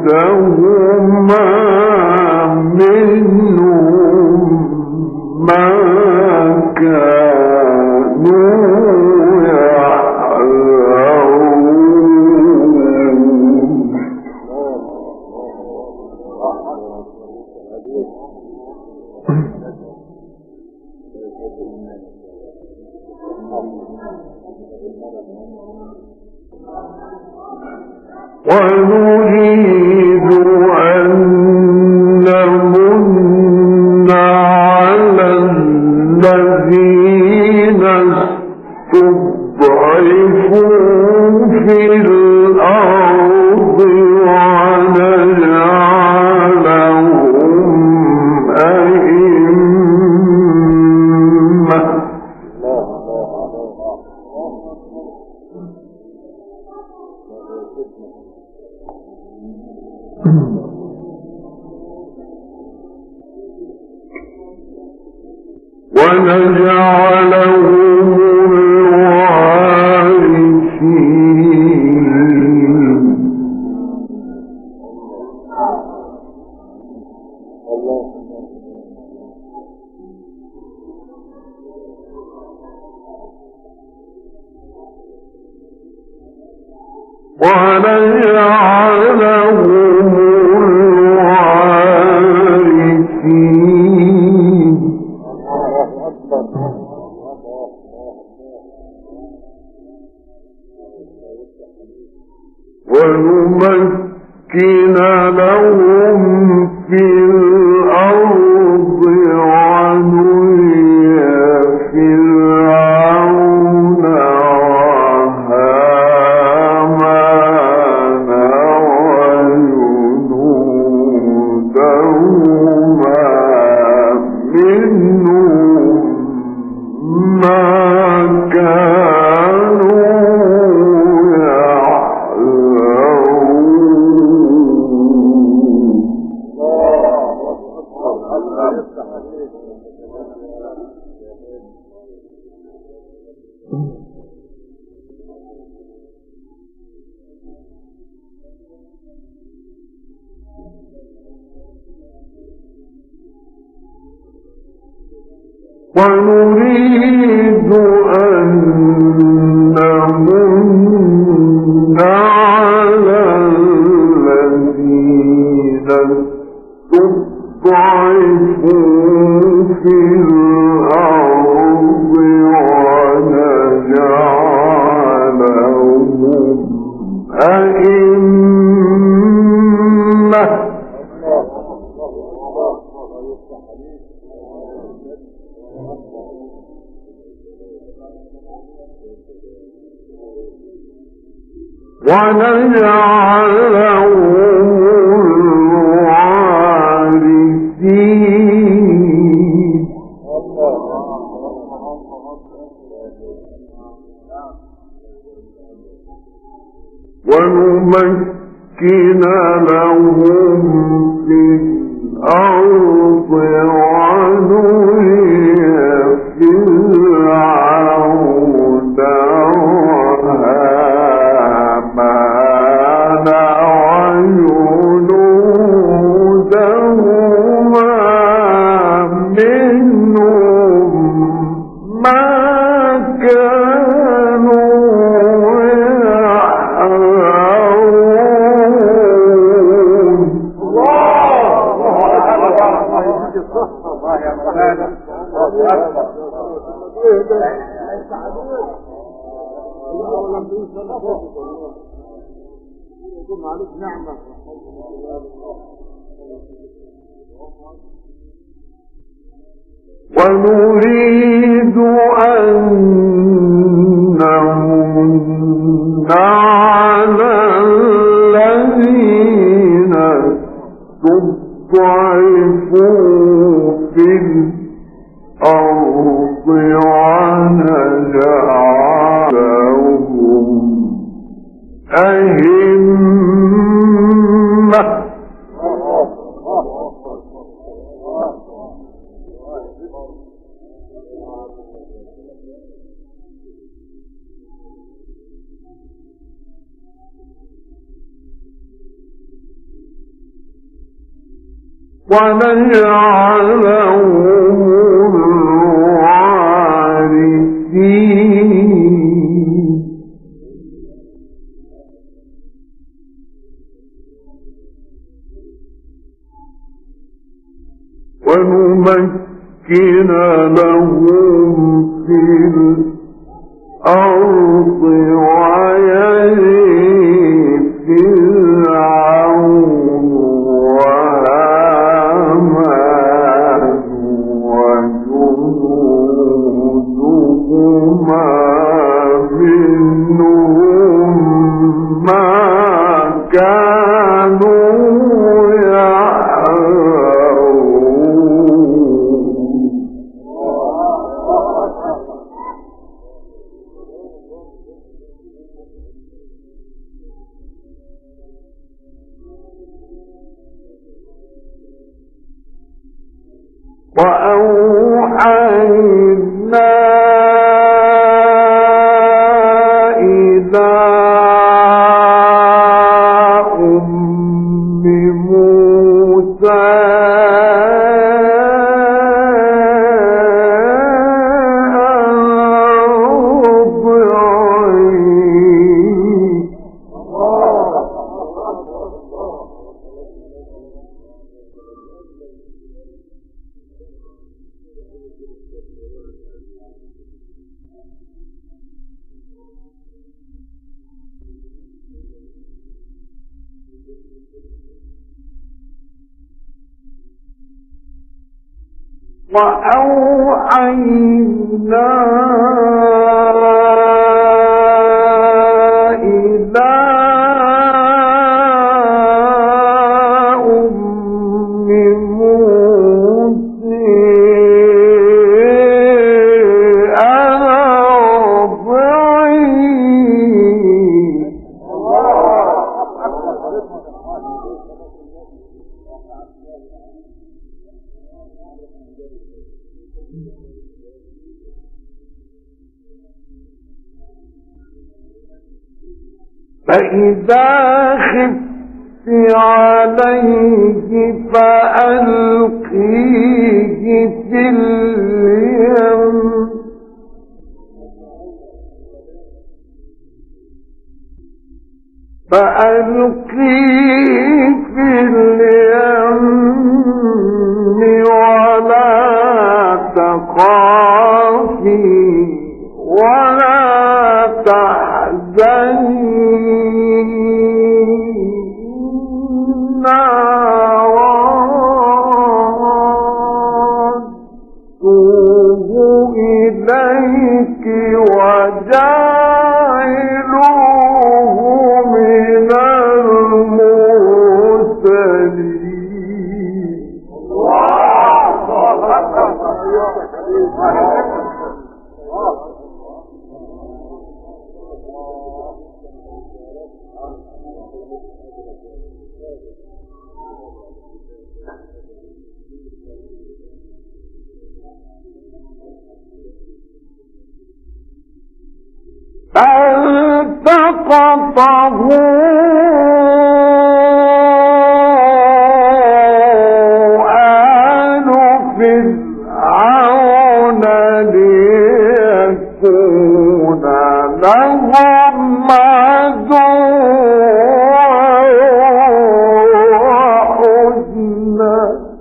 ونريد أن نمن على الذين استضعفوا في الأرض ونجعلهم أئمة. ونجعلهم الوارثين. ونمكن لهم في الأرض ونري فرعون وهامان وجنودهما منهم ما كانوا ونريد أن نمن على الذين استضعفوا في الأرض ونجعلهم أئمة. ونجعلهم الوارثين. ونمكن لهم في الأرض ونري فرعون وهامان وجنودهما منهم ما كانوا ونريد أن نمن على الذين استضعفوا في الأرض ونجعلهم أئمة. ونجعلهم الوارثين ونمكن لهم في الأرض ويرث فرعون وهامان وجنودهما منهم ما كانوا وأوحينا إلى أم موسى وأوحينا إلى أم موسى أن أرضعيه فإذا خفت عليه فألقيه في اليم ولا تخافي ولا تحزني إليك وجعلوه من المرسلين فالتقطه آل فرعون ليكون لهم عدوا وحزنا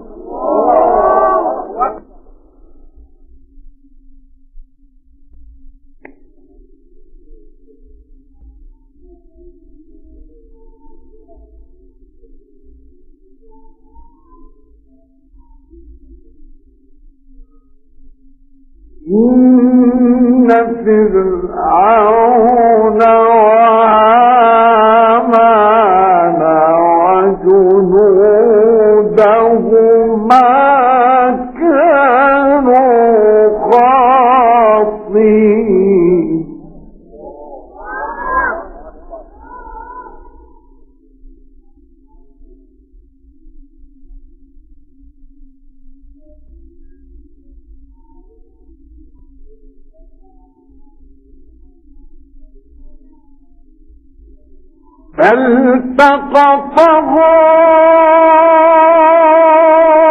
إن فرعون وهامان وجنودهما كانوا خاطئين فالتقطه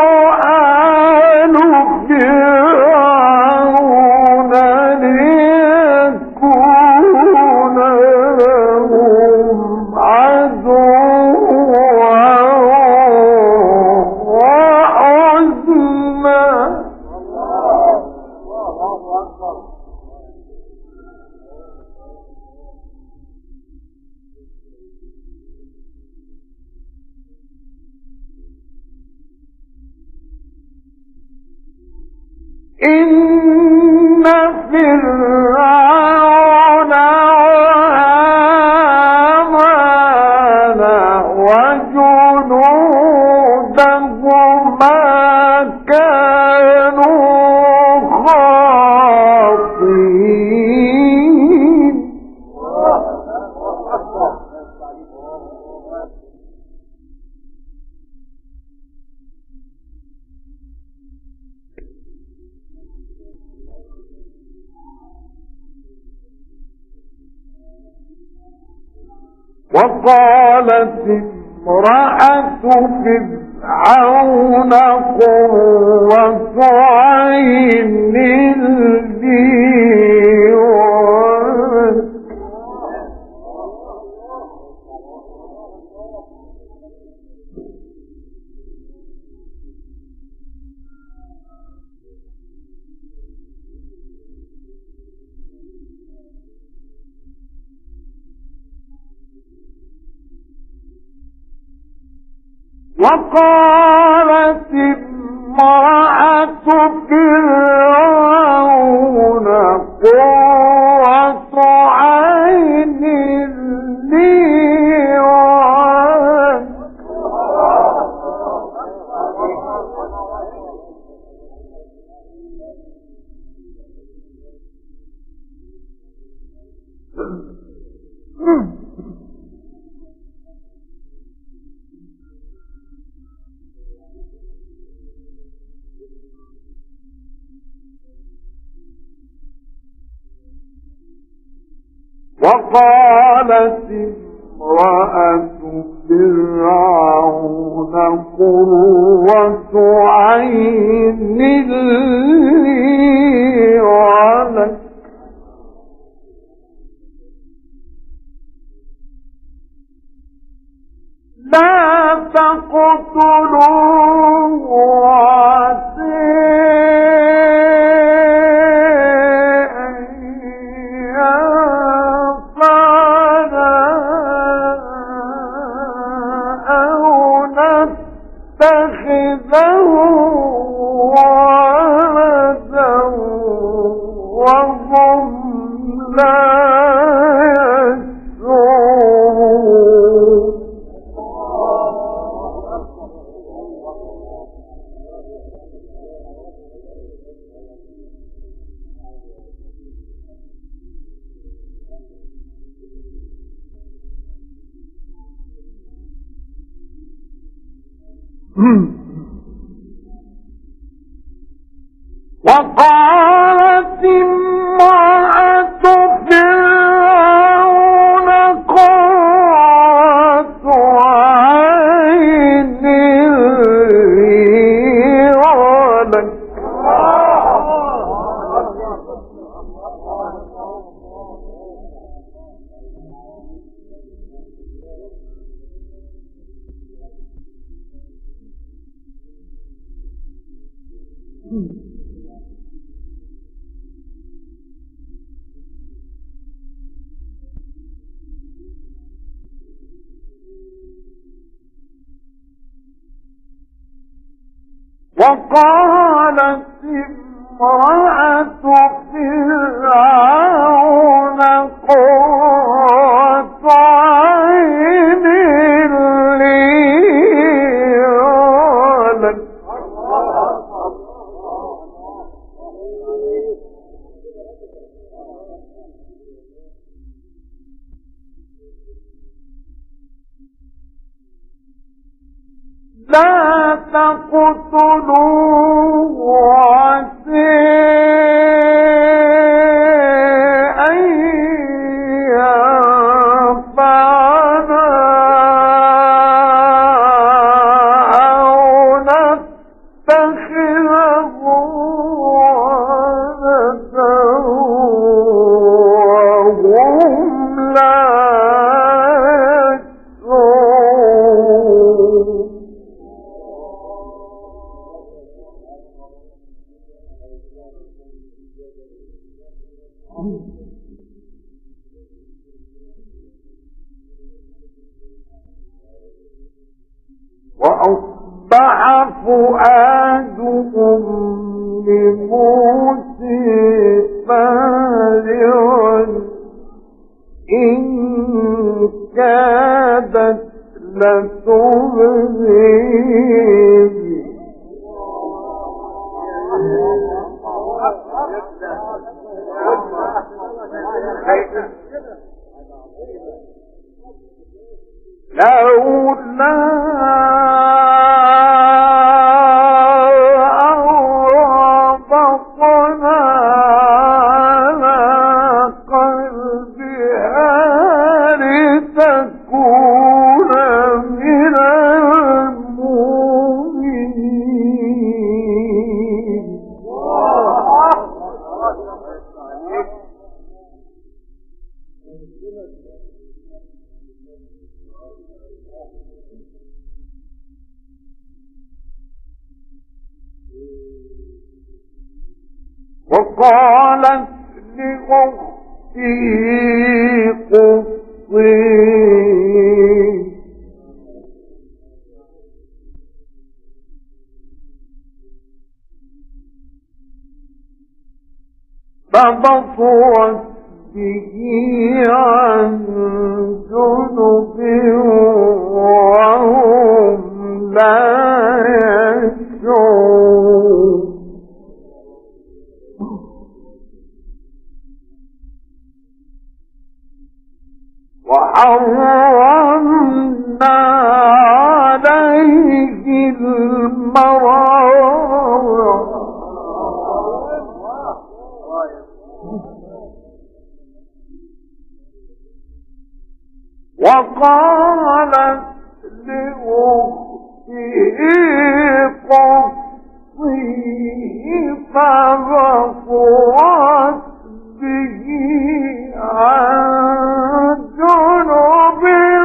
فرعون وهامان وجنودهما كانوا خاطئين. وقالت امرأة فرعون قرة عين لي وقالت امرأة فرعون قرة عين لي وقالت امرأة فرعون قرة عين لي ولك لا تقتلوه عسى وقالت امرأة فرعون قرة عين لي ولك وقالت امرأة فرعون قرة عين لي ولك لا تقتلوه عسى أن ينفعنا أو نتخذه ولدا وهم لا وأصبح فؤاد أم موسى كادت لتبدي لولا أربطنا على قلبها لتكون من المؤمنين. وقالت لأخته قصيه فبصرت به عن جنب وهم لا يشعرون. وحرمنا عليه المراضع وقالت لأخته قصيه فبصرت به عن جنب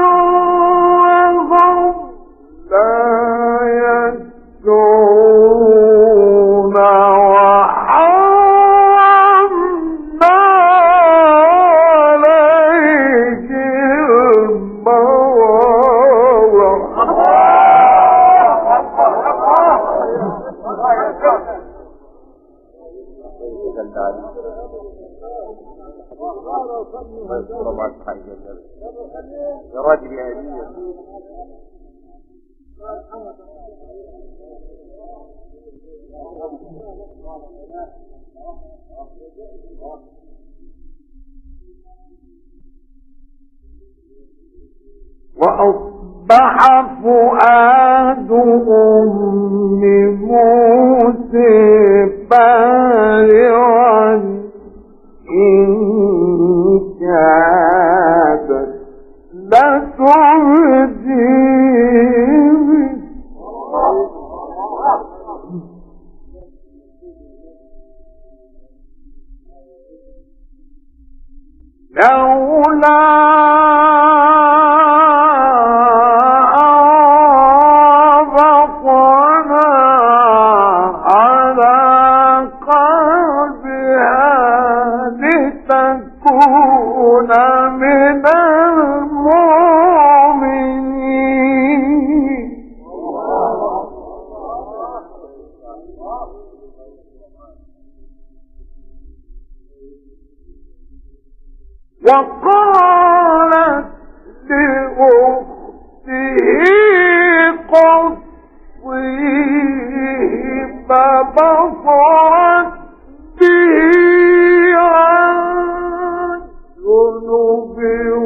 وهم لا يشعرون. وحرمنا عليه يا راجل يا أمير وأصبح فؤاد أم موسى فارغا إن كادت لتبدي لولا أربطنا على قلبها لتكون من المؤمنين. وقالت لأخته قصيه فبصرت به عن جنب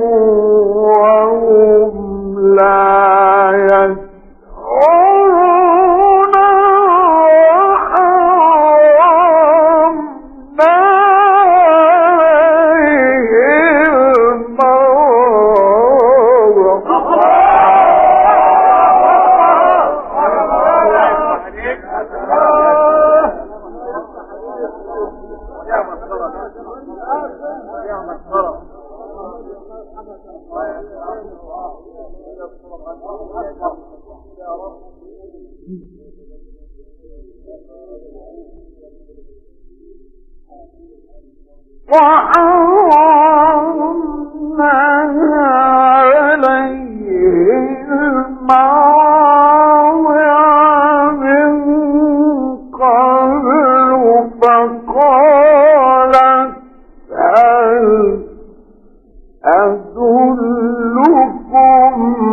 وهم لا يشعرون. وحرمنا عليه المراضع من قبل فقالت هل أدلكم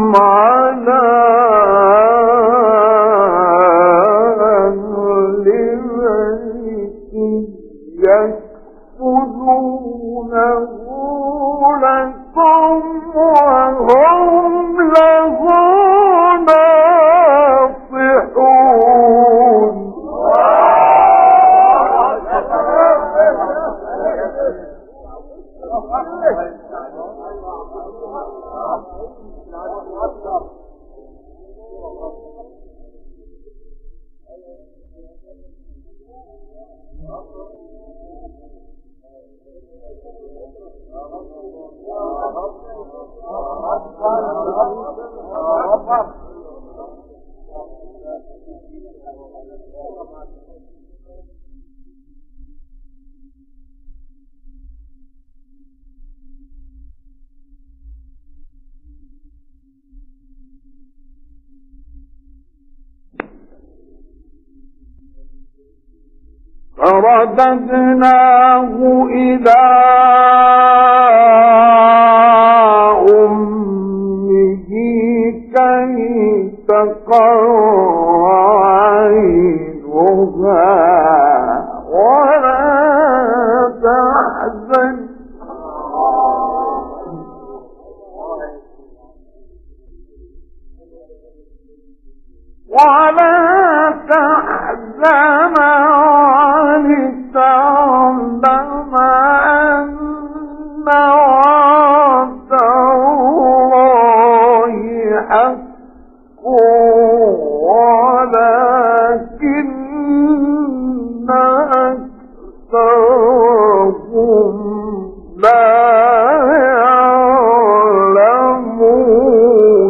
فرددناه إلى أمه كي تقر عينها ولا تحزن ولتعلم أن وعد الله حق ولكن أكثرهم لا يعلمون.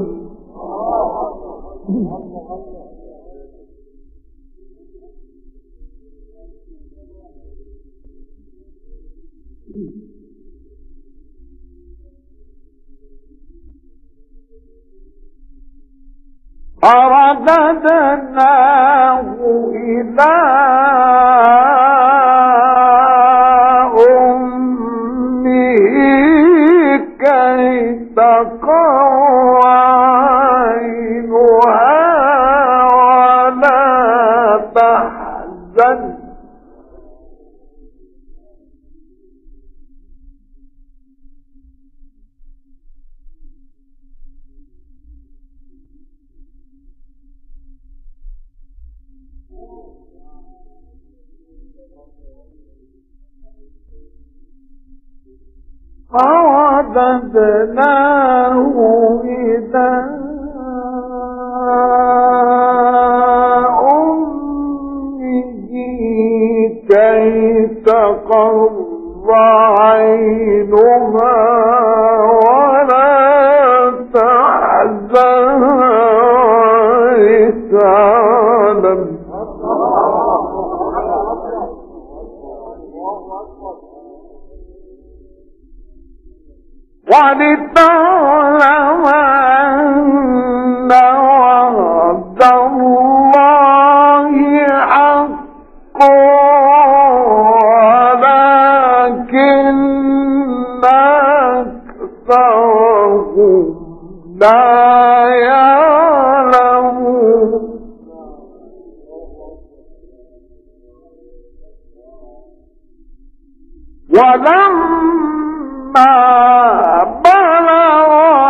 فرددناه إلى أمه كي تقر عينها ولا تحزن فرددناه إلى أمه كي تقر عينها ولا تحزن رسالا ولتعلم أن وعد الله حق ولكن أكثرهم لا يعلمون. ولما بلغ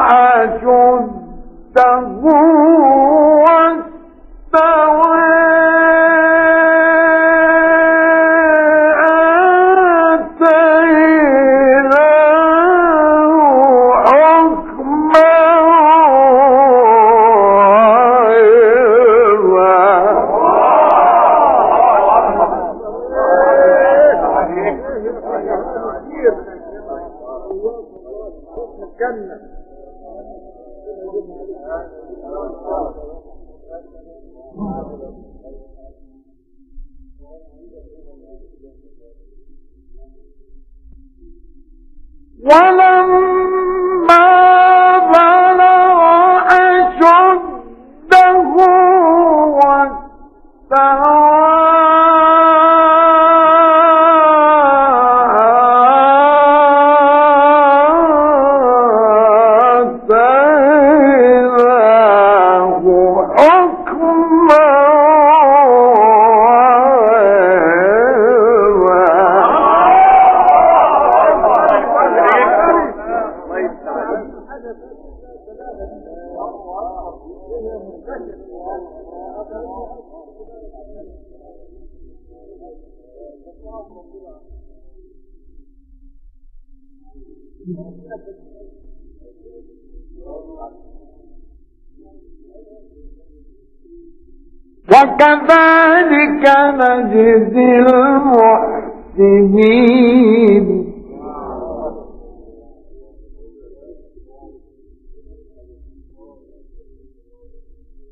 أشده واستوى آتيناه حكما ولما بلغ أشده واستوى وكذلك نجزي المحسنين.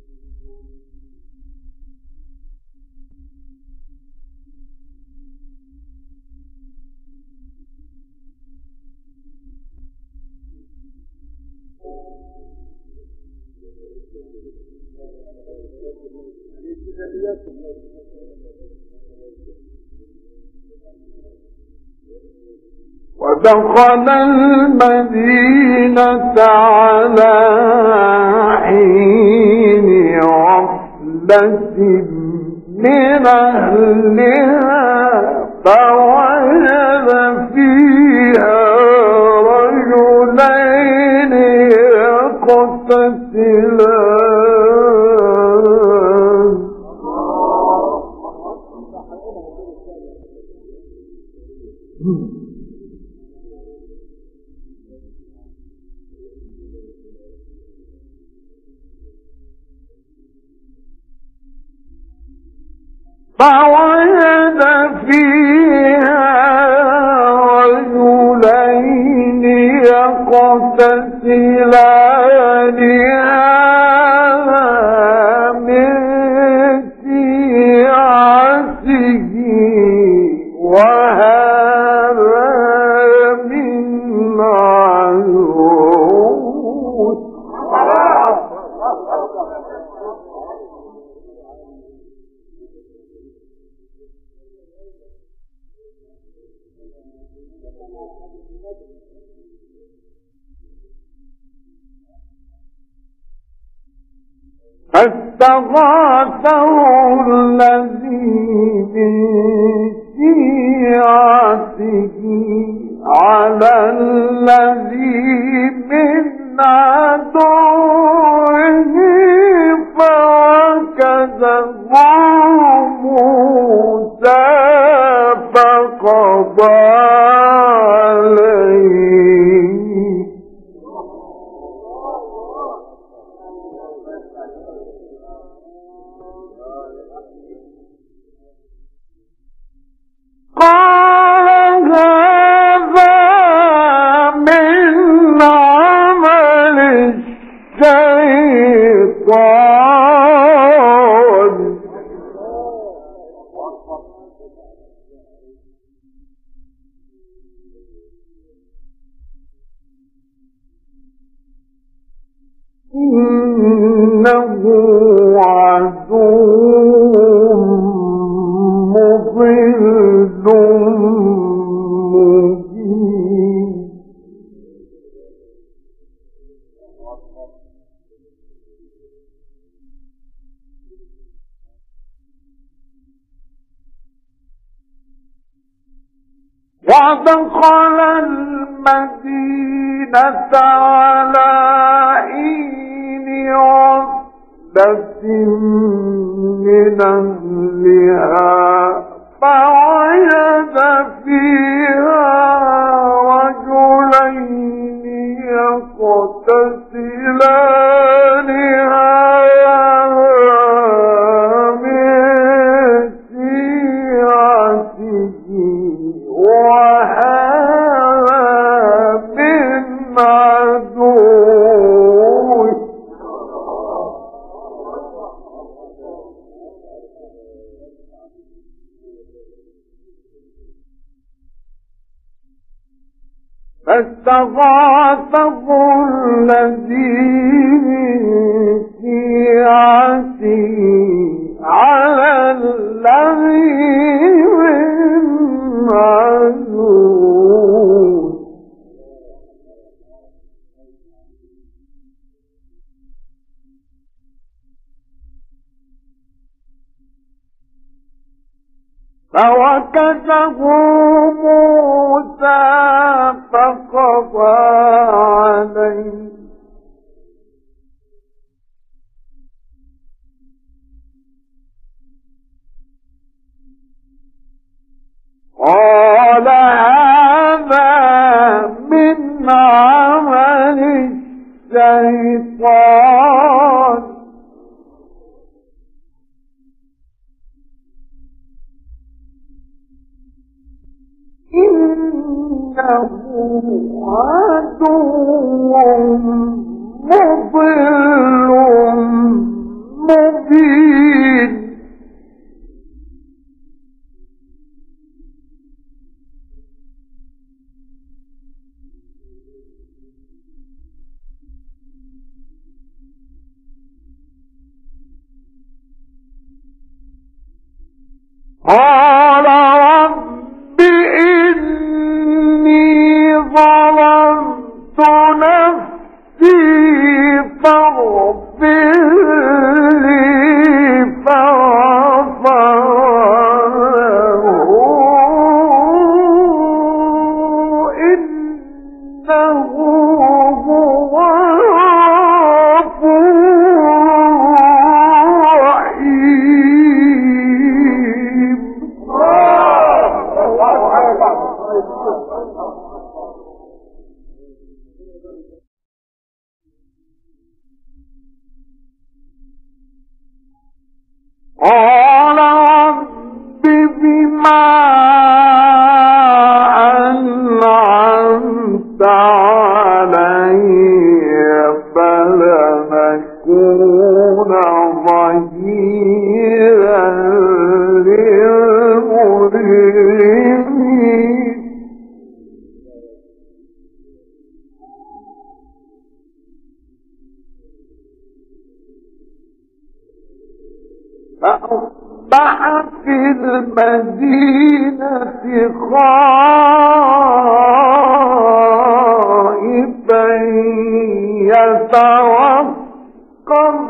ودخل المدينة على حين غفلة من أهلها فوجد فيها رجلين يقتتلان فوجد فيها رجلين يقتتلان هذا من شيعته وهذا من عدوه فاستغاثه الذي من شيعته على الذي من عدوه فوكزه موسى فقضى عليه قال هذا من عمل الشيطان إنه عدو مضل مبين ودخل المدينة على حين غفلة من أهلها فوجد فيها رجلين يقتتلان هذا من شيعته وهذا من عدوه فاستغاثه الذي من شيعته على الذي من عدوه فوكزه موسى فقضى عليه قال هذا من عمل الشيطان إنه عدو مضل قال رب إني ظلمت نفسي فاغفر لي فغفر له إنه هو الغفور الرحيم. قال رب بما أنعمت علي فلنكون ظهيرا للمجرمين. فأصبح في المدينة خائفا يترقب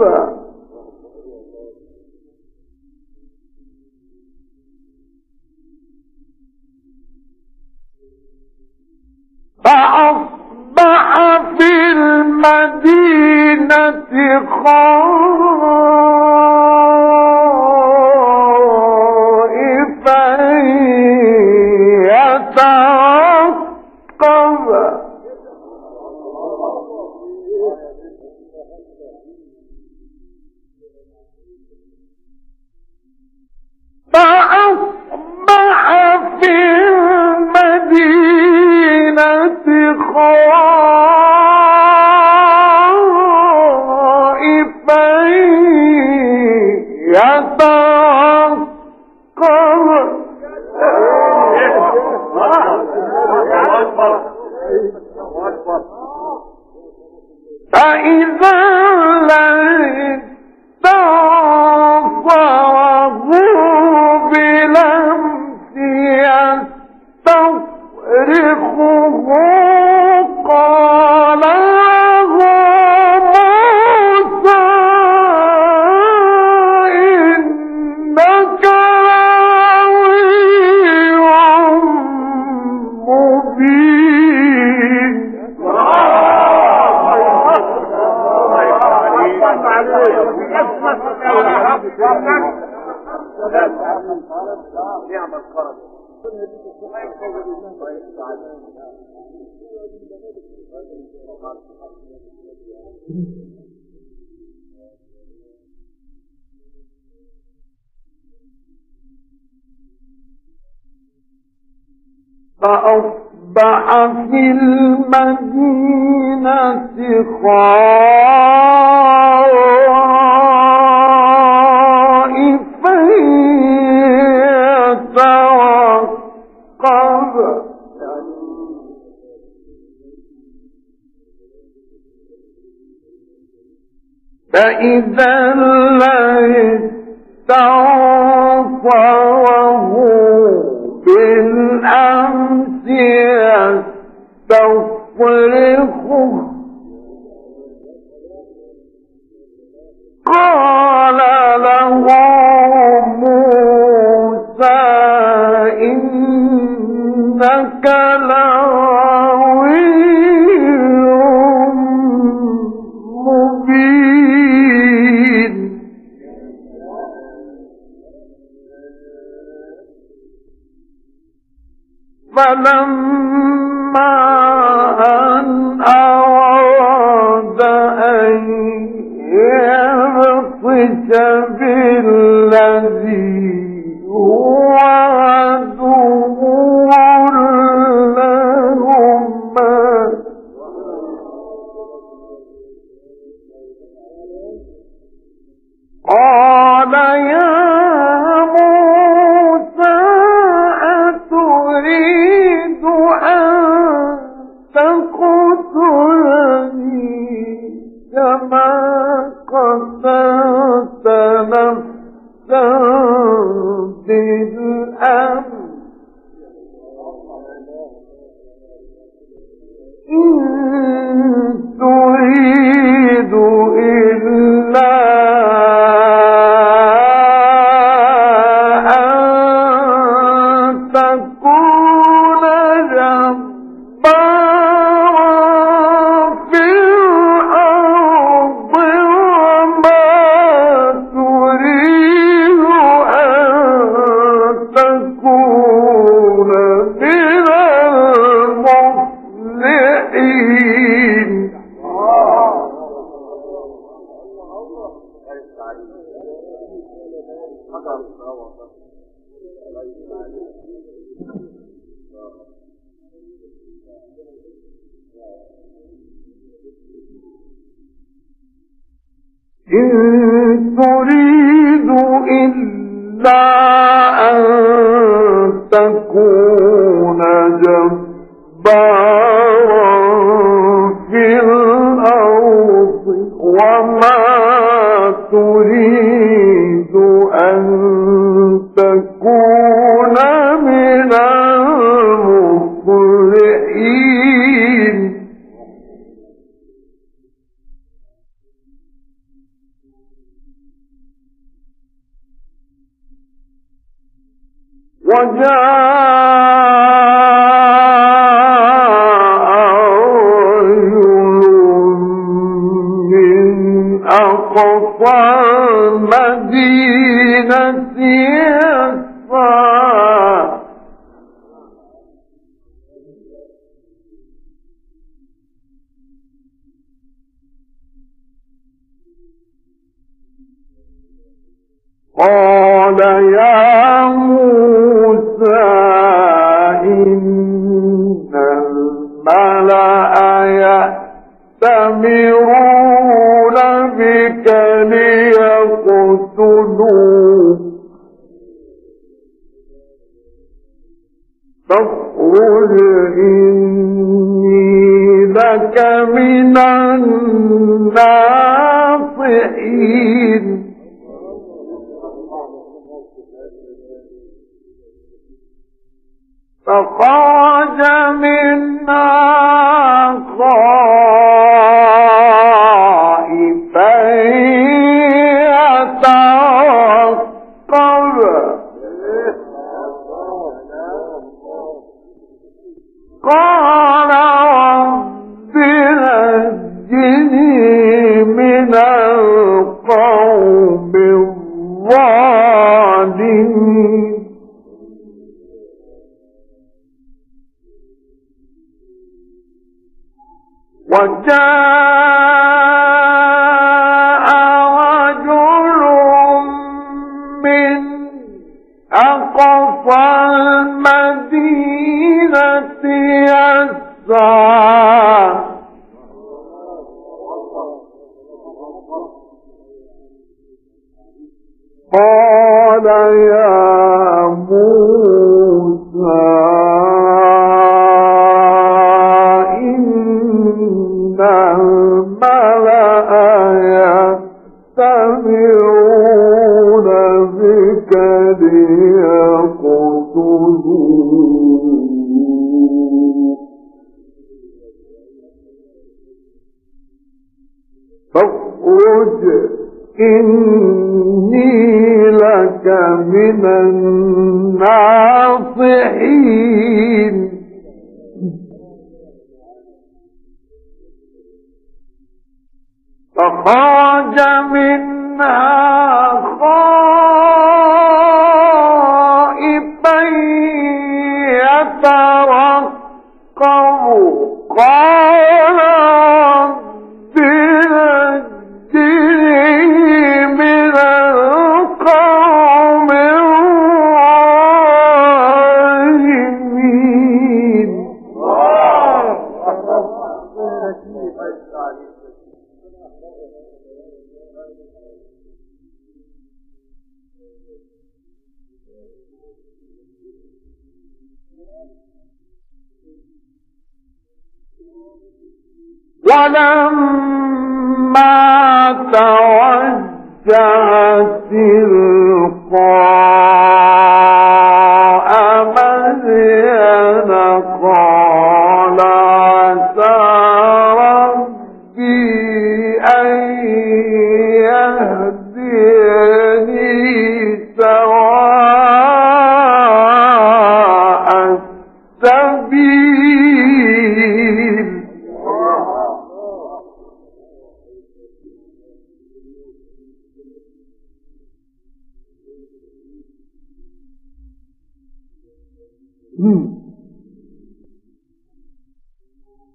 فأصبح في المدينة خائفا يترقب فأصبح في المدينة خائفا يترقب فإذا الذي استنصره بلمس يستصرخه قال له موسى إنك لغوي مبين. فأصبح في المدينة خائفا يترقب فإذا الذي استنصره بالأمس يستصرخه قال له موسى إنك لغوي مبين. فلما أن أراد أن يبطش بالذي هو عدو لهما قال يا موسى أتريد أن تقتلني كما قتلت نفسا بالله إن تريد إلا أن تكون جبارا في الأرض وما تريد أن تكون من المصلحين وجاء رجل من أقصى المدينة يسعى قال يا موسى إن الملأ يأتمرون بك ليقتلوك فاخرج إني لك من الناصحين فخرج منها خائفا يترقب قال رب نجني من القوم الظالمين وجاء رجل من أقصى المدينة يسعى قال يا موسى الملأ يأتمرون بك ليقتلوك فاخرج إني لك من الناصحين فخرج منها خائفا يترقب قال رب نجني من القوم الظالمين ولما توجه تلقاء مدين قال عسى ربي أن يهديني سواء السبيل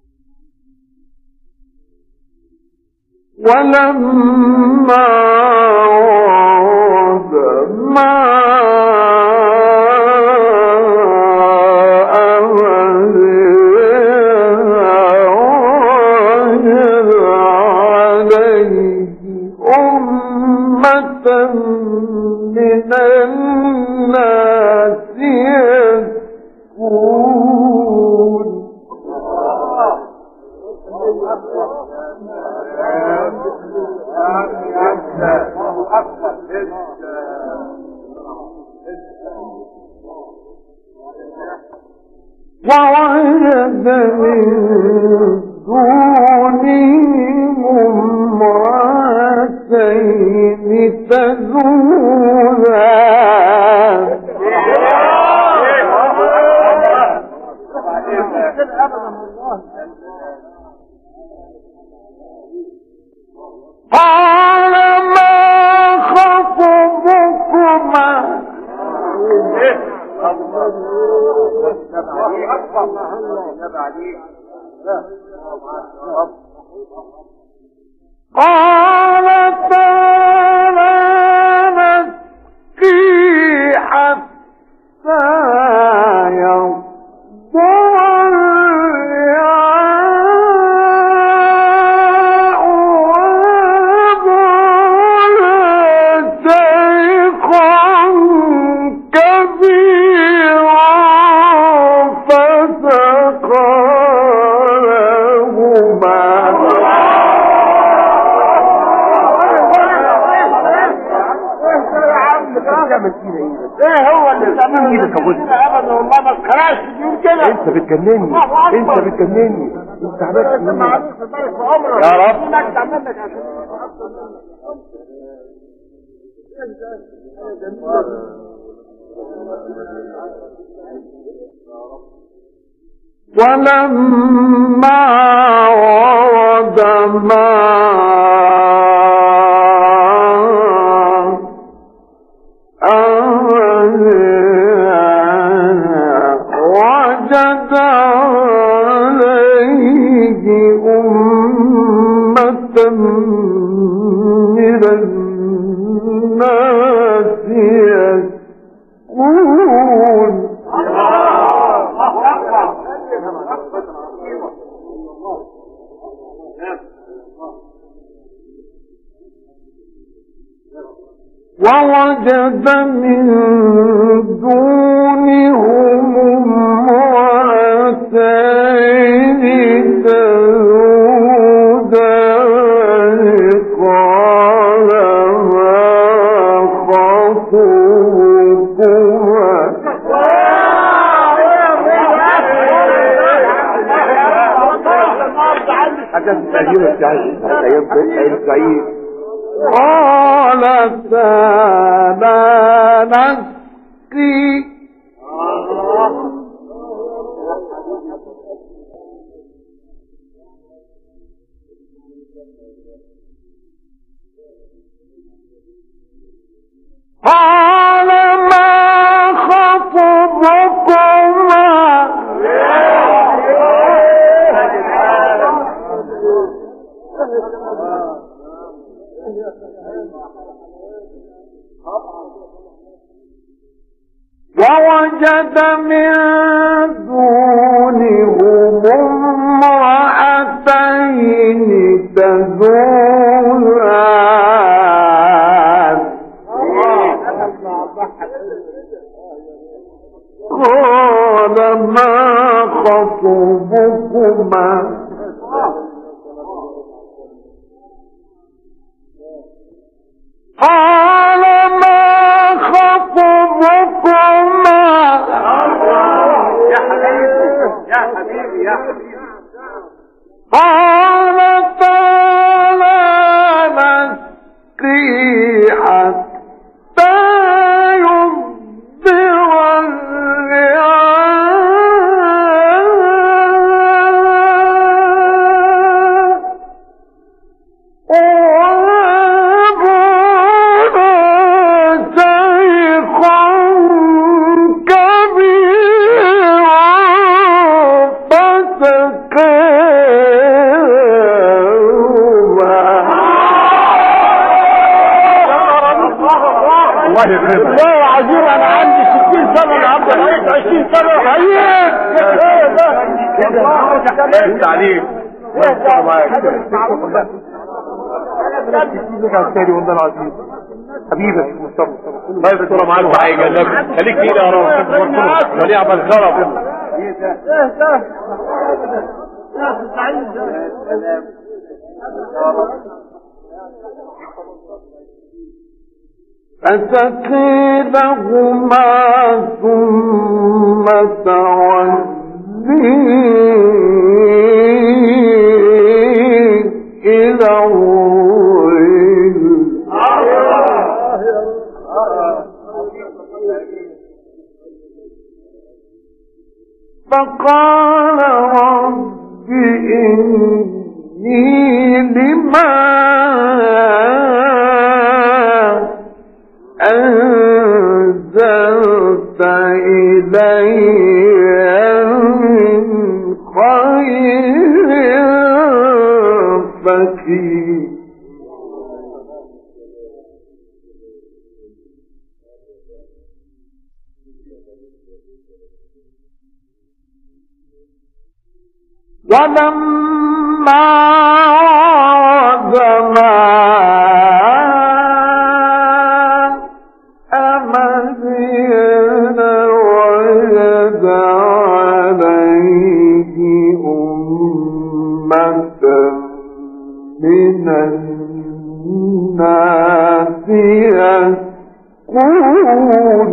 ولما أمة من الناس يذكرون ووجد من دونهم امرأتين تذودان قال ما خطبكما قالتا لا نسقي حتى يصدر الرعاء ويبلغ شيخا كبيرا فسقى لهما ايه هو اللي بتعمل ايدك يا ابدا والله ما تخلاش تقول كده انت بتجنني انت عملت ما عرفت تبارك في عمرك يا رب. انك تعمل لك عشان ولما ورد ماء وجد عليه أمة من الناس يسكون ووجد من دونهم امرأتين تذودان قال ما خطبكما حاجة تأجيل السعيد قالتا لا نسقي قال ما خطبكما ووجد من دونهم امرأتين تذودان قال ما خطبكما قال ما خطبكما يا حبيبي قالتا لا نسقي حتى يصدر الله يخربك. لا يا عزيز انا عندي 60 سنه النهارده بقيت 20 سنه حقيقي. ايه ده؟ انت عليك. نرجع تاني والله العظيم حبيبي يا مصطفى طيب الصورة معاك حاجة خليك كده يا رب وليه عمل خرب فثقلهما ثم تولي إلى الظل فقال رب إني لما أنزلت إلي من خير فقير ولما ورد ماء مدين وجد عليه أمة من الناس يسقون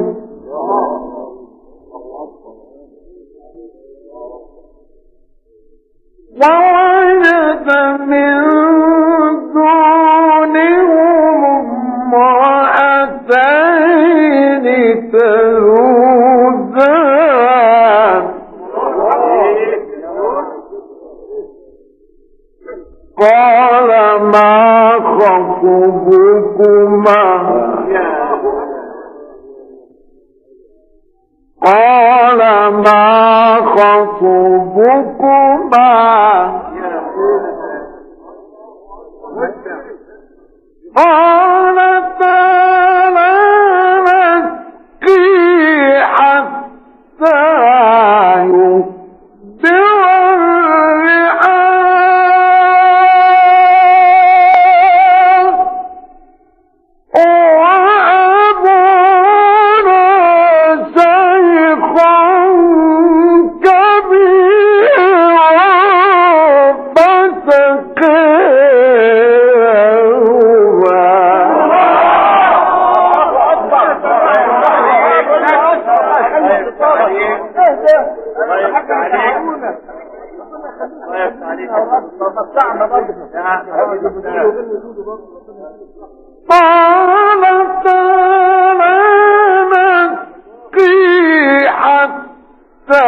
ووجد من دونهم امرأتين تذودان قال ما خطبكما قال ما خطبكما قالتا لا نسقي حتى يصدر الرعاء وأبونا شيخ كبير قالت لا نسقي حتى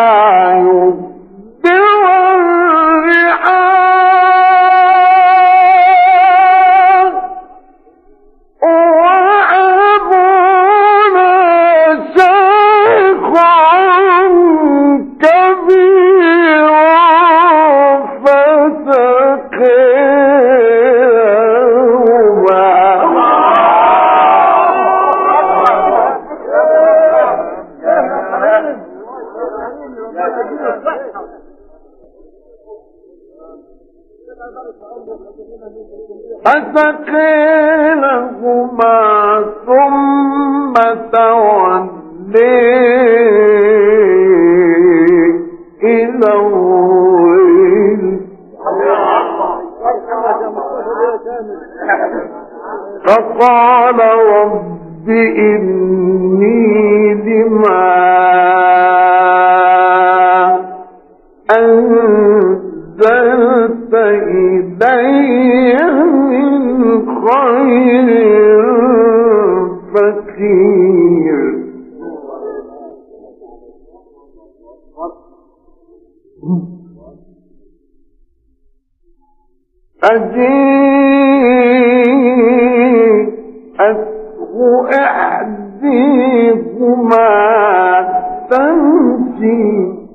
يصدر الرعاء وأبونا شيخ كبير فسقيلهما ثم تولي إلى الظل فقال رب إني لما أنزلت إلي من خير فقير فجيءته إحديهما تمشي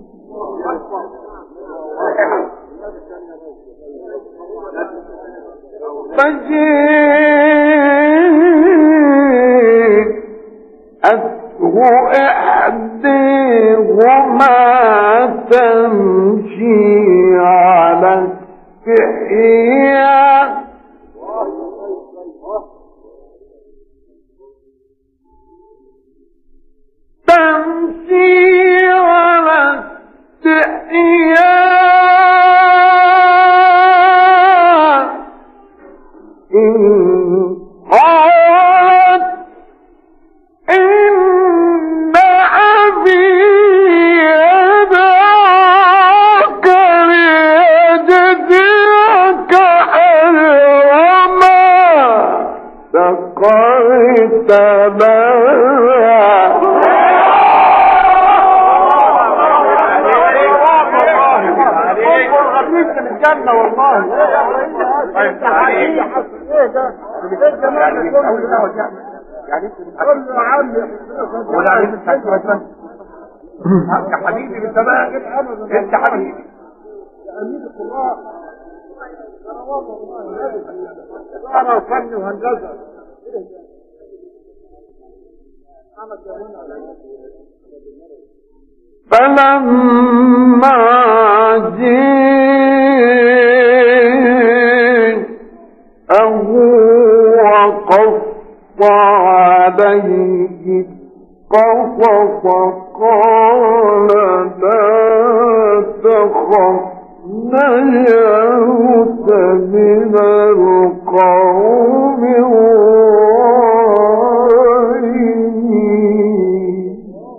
فجيءته إحديهما تمشي على استحياء سقيت لها الجنة والله. يا حبيبي بالسماء انت حبيبي انا فن وهندسه فلما جاءه وقص عليه القصص قال لا تخف نجوت من القوم الظالمين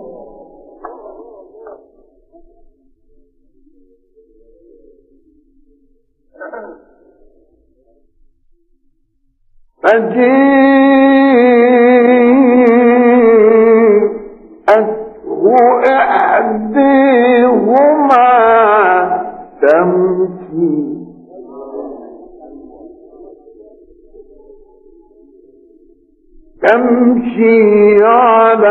فجيءته إحداهما تمشي على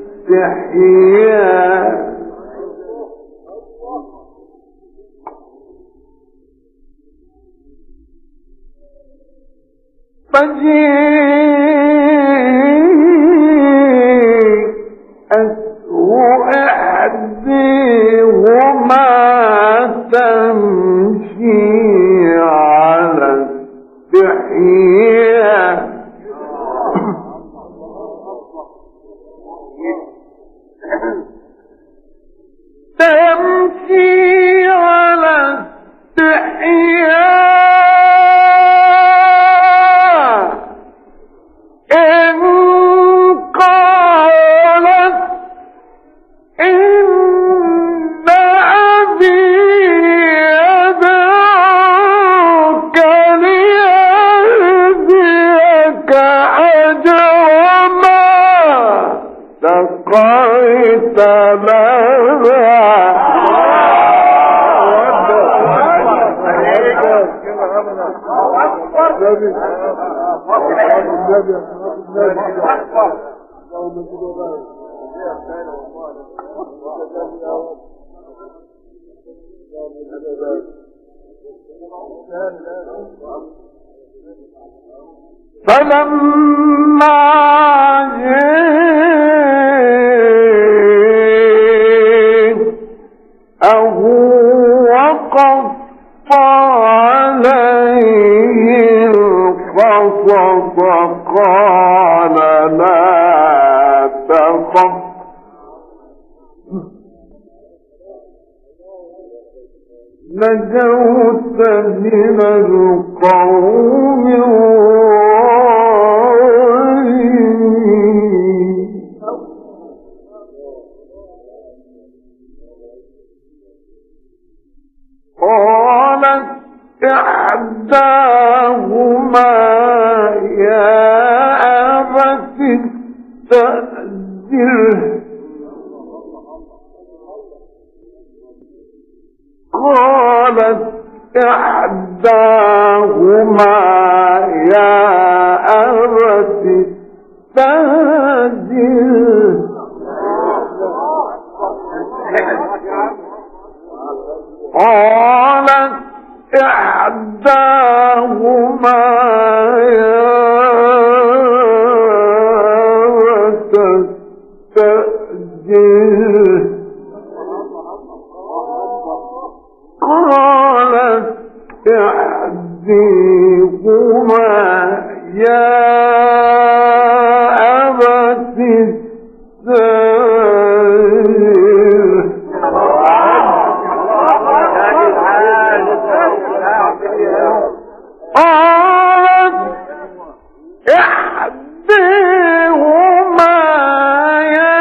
استحياء فجيءته إحداهما تمشي على استحياء تمشي على استحياء إن قالت إن أبي يدعوك ليهديك أجر ما سقيت فلما جاءه وقص عليه القصص قال لا تخف نجوت من القوم الظالمين قالت إحداهما يا أبت استأجره قالت إحداهما يا أبت استأجره قالت إحداهما يا أبت استأجره قالت إحداهما يا أبت استأجره قالت إحداهما يا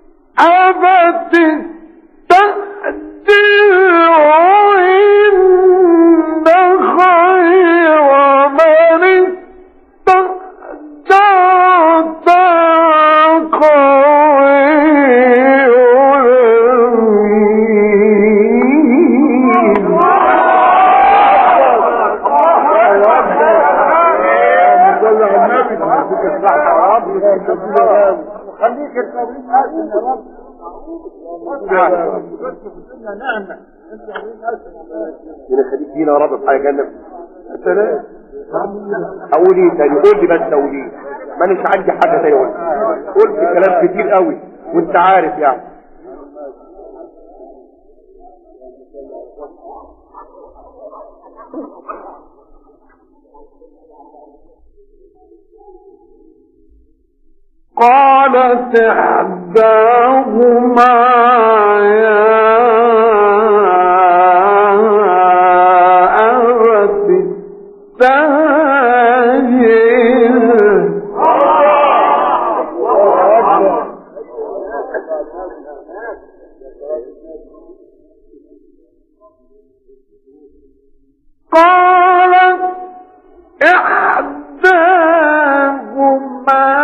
أبت استأجره إن رب خليك التوبيخ حسن يا رب. ربنا يخليك فينا يا رب في حاجه جنه. السلام. اقول ايه تاني؟ قول لي بس، اقول ايه؟ مانيش عندي حاجه تاني اقولها. قلت كلام كتير قوي وانت عارف يعني. قالت إحداهما يا أبت استأجره قالت إحداهما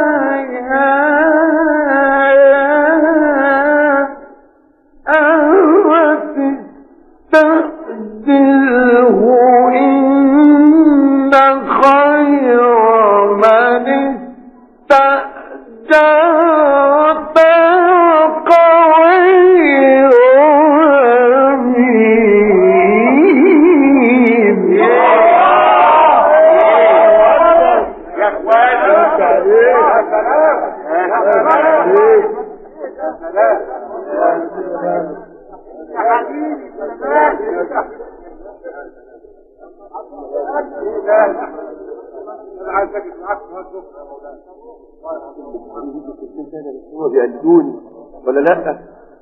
هو بيقلدوني ولا لا؟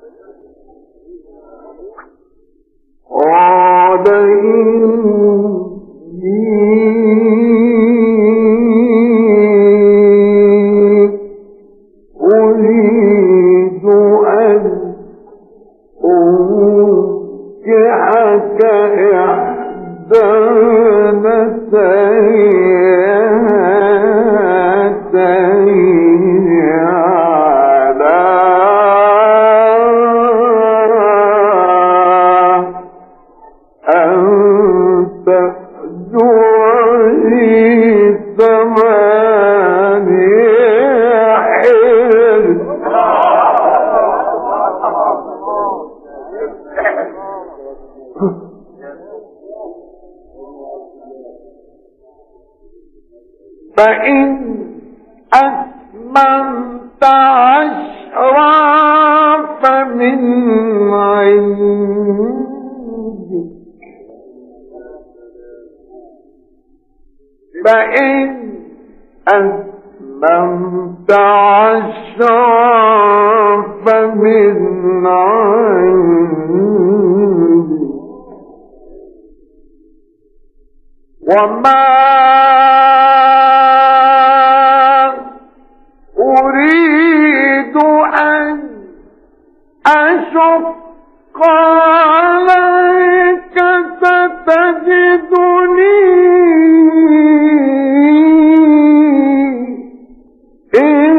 قال أريد أن أنكحك إحدى فإن أتممت عشرا فمن عندك فإن أتممت عشرا فمن عندك وما أريد أن أشق عليك ستجدني إن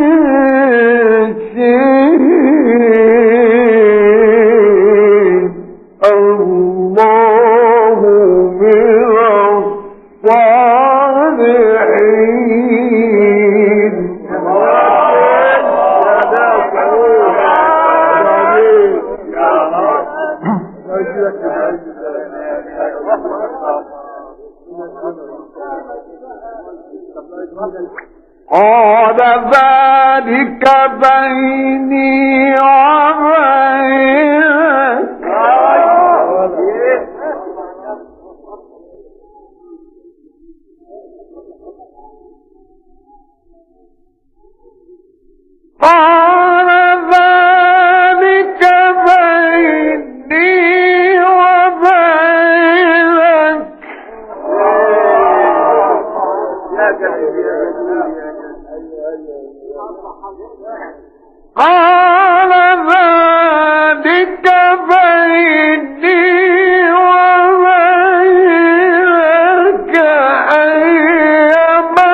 شاء الله من الصالحين. قال ذلك بيني وبينك قال ذلك بيني وبينك قال ذلك بيني وبينك أيما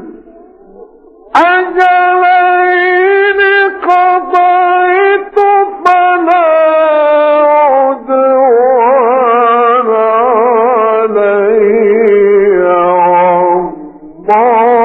أجلين قضيت فلا عدوان علي والله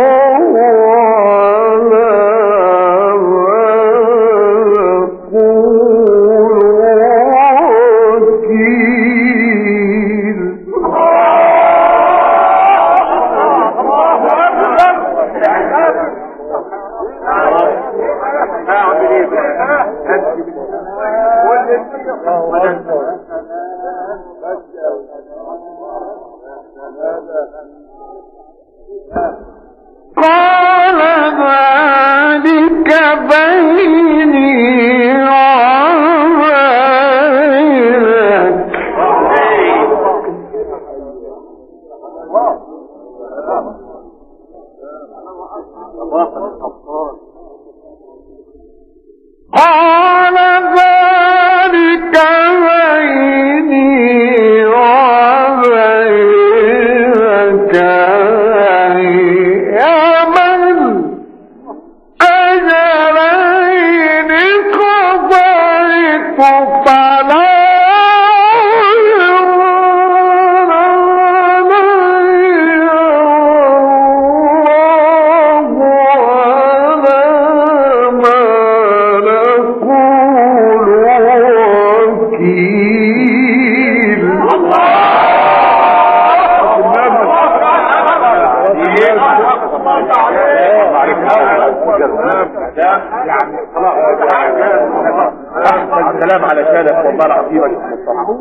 كلام علشانك والله العظيم يا شيخ مصطفى.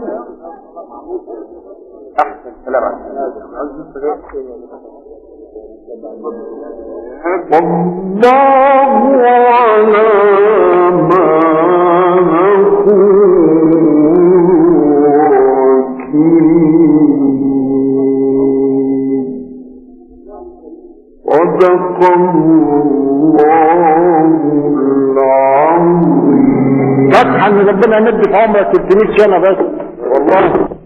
احسن كلام عليك. والله على ما صدق الله العظيم. فتحا من ربنا ندي في عمرك 300 سنة بس والله.